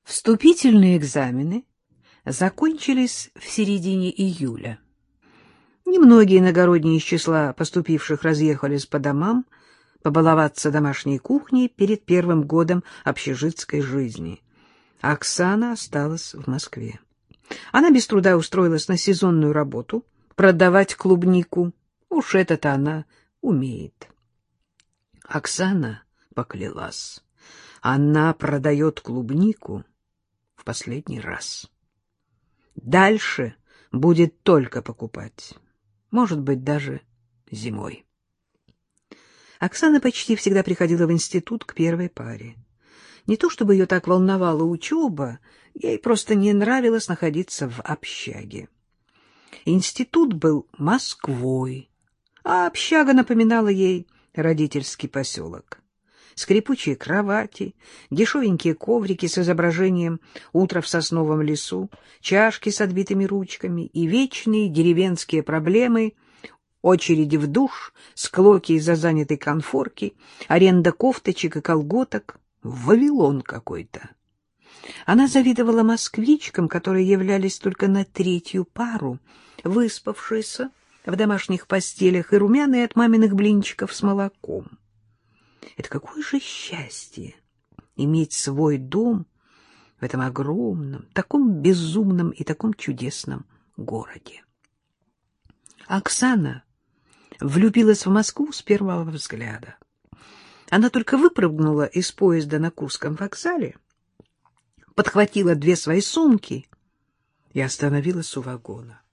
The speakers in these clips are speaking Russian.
Вступительные экзамены закончились в середине июля. Немногие иногородние из числа поступивших разъехались по домам, побаловаться домашней кухней перед первым годом общежитской жизни. Оксана осталась в Москве. Она без труда устроилась на сезонную работу, продавать клубнику. Уж это-то она умеет. Оксана поклялась. Она продает клубнику в последний раз. Дальше будет только покупать. Может быть, даже зимой. Оксана почти всегда приходила в институт к первой паре. Не то чтобы ее так волновала учеба, ей просто не нравилось находиться в общаге. Институт был Москвой, а общага напоминала ей родительский поселок. Скрипучие кровати, дешевенькие коврики с изображением утра в сосновом лесу, чашки с отбитыми ручками и вечные деревенские проблемы, очереди в душ, склоки из-за занятой конфорки, аренда кофточек и колготок. Вавилон какой-то. Она завидовала москвичкам, которые являлись только на третью пару, выспавшиеся в домашних постелях и румяные от маминых блинчиков с молоком. Это какое же счастье иметь свой дом в этом огромном, таком безумном и таком чудесном городе. Оксана влюбилась в Москву с первого взгляда. Она только выпрыгнула из поезда на Курском вокзале, подхватила две свои сумки и остановилась у вагона.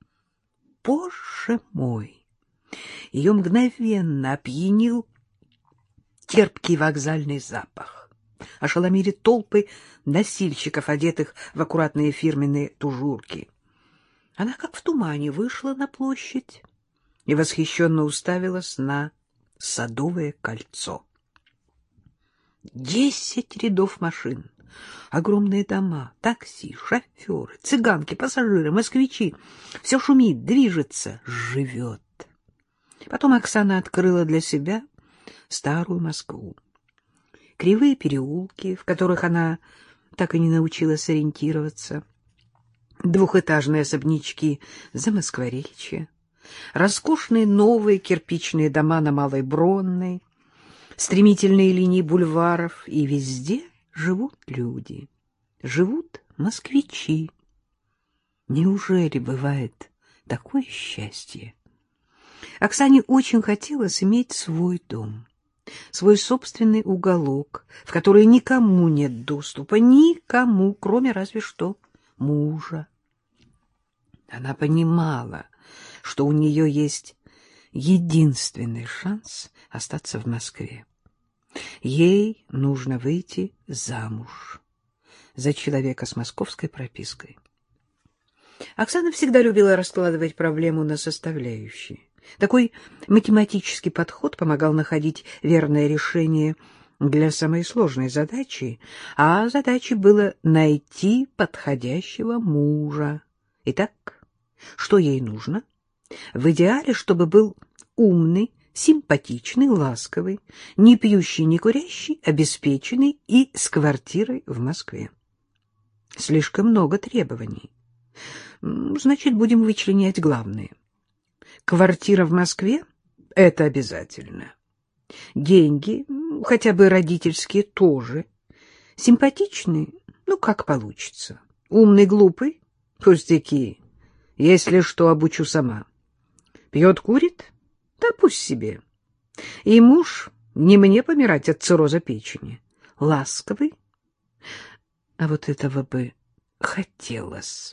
Боже мой! Ее мгновенно опьянил терпкий вокзальный запах. Ошеломили толпы носильщиков, одетых в аккуратные фирменные тужурки. Она, как в тумане, вышла на площадь и восхищенно уставилась на Садовое кольцо. 10 рядов машин, огромные дома, такси, шоферы, цыганки, пассажиры, москвичи. Все шумит, движется, живет. Потом Оксана открыла для себя старую Москву. Кривые переулки, в которых она так и не научилась ориентироваться, двухэтажные особнячки Замоскворечья, роскошные новые кирпичные дома на Малой Бронной, стремительные линии бульваров, и везде живут люди, живут москвичи. Неужели бывает такое счастье? Оксане очень хотелось иметь свой дом, свой собственный уголок, в который никому нет доступа, никому, кроме разве что мужа. Она понимала, что у нее есть единственный шанс остаться в Москве. Ей нужно выйти замуж за человека с московской пропиской. Оксана всегда любила раскладывать проблему на составляющие. Такой математический подход помогал находить верное решение для самой сложной задачи, а задачей было найти подходящего мужа. Итак, что ей нужно? В идеале, чтобы был умный, симпатичный, ласковый, не пьющий, не курящий, обеспеченный и с квартирой в Москве. Слишком много требований. Значит, будем вычленять главные. Квартира в Москве — это обязательно. Деньги, хотя бы родительские, тоже. Симпатичный, как получится. Умный, глупый — пустяки. Если что, обучу сама. Пьет, курит? Да пусть себе. И муж не мне помирать от цирроза печени. Ласковый? А вот этого бы хотелось.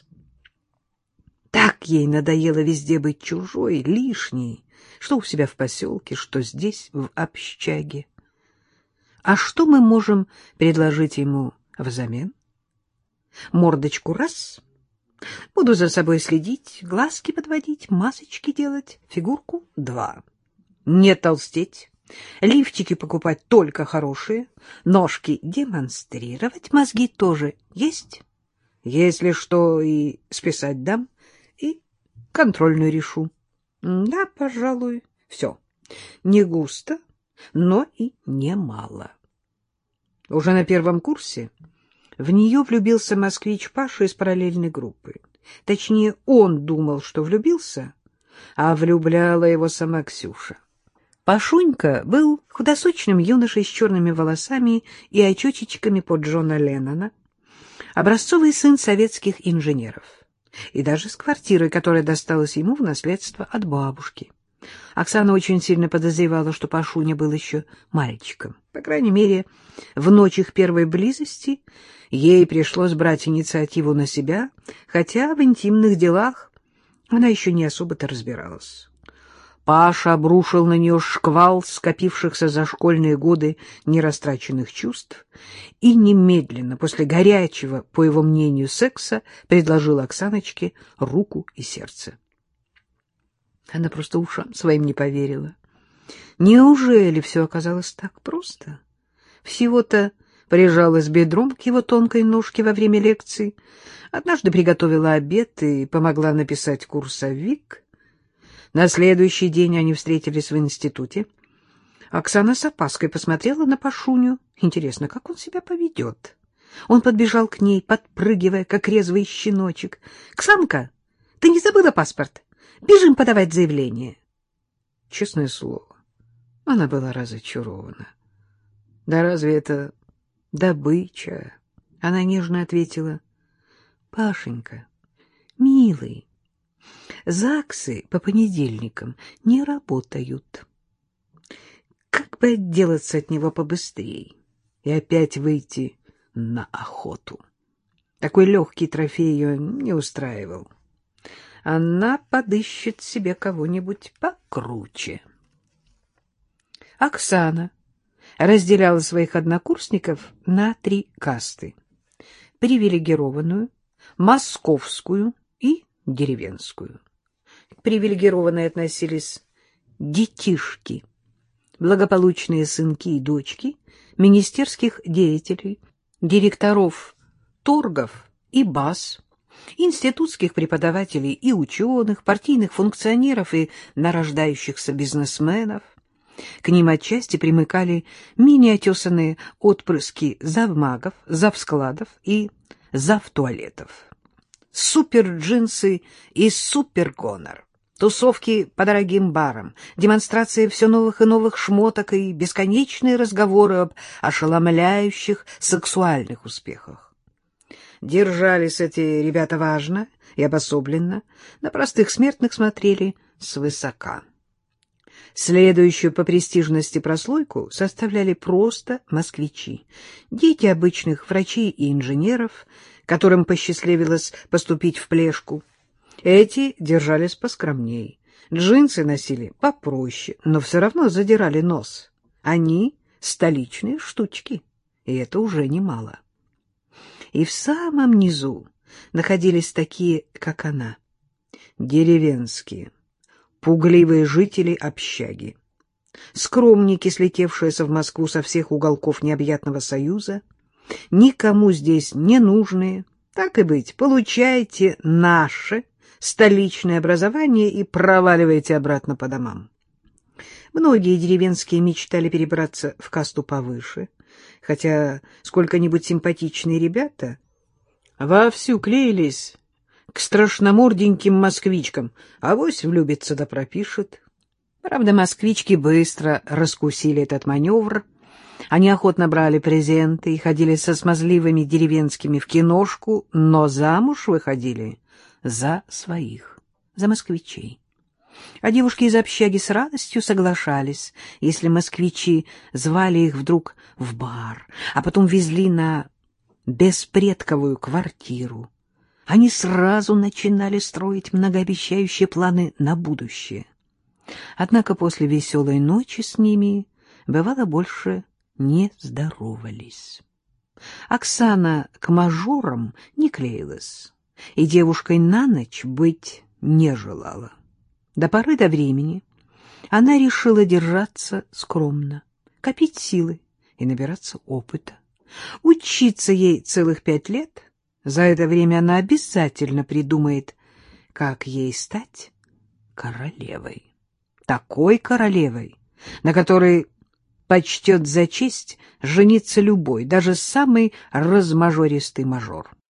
Так ей надоело везде быть чужой, лишней, что у себя в поселке, что здесь, в общаге. А что мы можем предложить ему взамен? Мордочку раз, буду за собой следить, глазки подводить, масочки делать, фигурку два. Не толстеть, лифчики покупать только хорошие, ножки демонстрировать, мозги тоже есть. Если что, и списать дам, и контрольную решу. Да, пожалуй, все. Не густо, но и не мало. Уже на первом курсе В нее влюбился москвич Паша из параллельной группы. Точнее, он думал, что влюбился, а влюбляла его сама Ксюша. Пашунька был худосочным юношей с черными волосами и очечечками под Джона Леннона, образцовый сын советских инженеров, и даже с квартирой, которая досталась ему в наследство от бабушки. Оксана очень сильно подозревала, что Пашуня был еще мальчиком. По крайней мере, в ночь их первой близости ей пришлось брать инициативу на себя, хотя в интимных делах она еще не особо-то разбиралась. Паша обрушил на нее шквал скопившихся за школьные годы нерастраченных чувств и немедленно, после горячего, по его мнению, секса, предложил Оксаночке руку и сердце. Она просто ушам своим не поверила. Неужели все оказалось так просто? Всего-то прижалась бедром к его тонкой ножке во время лекции, однажды приготовила обед и помогла написать курсовик. На следующий день они встретились в институте. Оксана с опаской посмотрела на Пашуню. Интересно, как он себя поведет? Он подбежал к ней, подпрыгивая, как резвый щеночек. — Ксанка, ты не забыла паспорт? Бежим подавать заявление. Честное слово, она была разочарована. — Да разве это добыча? Она нежно ответила. — Пашенька, милый, ЗАГСы по понедельникам не работают. Как бы отделаться от него побыстрее и опять выйти на охоту? Такой легкий трофей ее не устраивал. Она подыщет себе кого-нибудь покруче. Оксана разделяла своих однокурсников на 3 касты: привилегированную, московскую и деревенскую. К привилегированной относились детишки, благополучные сынки и дочки министерских деятелей, директоров торгов и баз, институтских преподавателей и ученых, партийных функционеров и нарождающихся бизнесменов. К ним отчасти примыкали мини-отесанные отпрыски завмагов, завскладов и завтуалетов. Супер-джинсы и супер-гонор, тусовки по дорогим барам, демонстрации все новых и новых шмоток и бесконечные разговоры об ошеломляющих сексуальных успехах. Держались эти ребята важно и обособленно, на простых смертных смотрели свысока. Следующую по престижности прослойку составляли просто москвичи, дети обычных врачей и инженеров, которым посчастливилось поступить в Плешку. Эти держались поскромней, джинсы носили попроще, но все равно задирали нос. Они столичные штучки, и это уже немало. И в самом низу находились такие, как она, деревенские, пугливые жители общаги, скромники, слетевшиеся в Москву со всех уголков необъятного союза, никому здесь не нужные. Так и быть, получайте наше столичное образование и проваливайте обратно по домам. Многие деревенские мечтали перебраться в касту повыше, хотя сколько-нибудь симпатичные ребята вовсю клеились к страшноморденьким москвичкам, авось влюбится да пропишет. Правда, москвички быстро раскусили этот маневр. Они охотно брали презенты и ходили со смазливыми деревенскими в киношку, но замуж выходили за своих, за москвичей. А девушки из общаги с радостью соглашались, если москвичи звали их вдруг в бар, а потом везли на беспредковую квартиру. Они сразу начинали строить многообещающие планы на будущее. Однако после веселой ночи с ними, бывало, больше не здоровались. Оксана к мажорам не клеилась, и девушкой на ночь быть не желала. До поры до времени она решила держаться скромно, копить силы и набираться опыта. Учиться ей целых 5 лет. За это время она обязательно придумает, как ей стать королевой. Такой королевой, на которой почтет за честь жениться любой, даже самый размажористый мажор.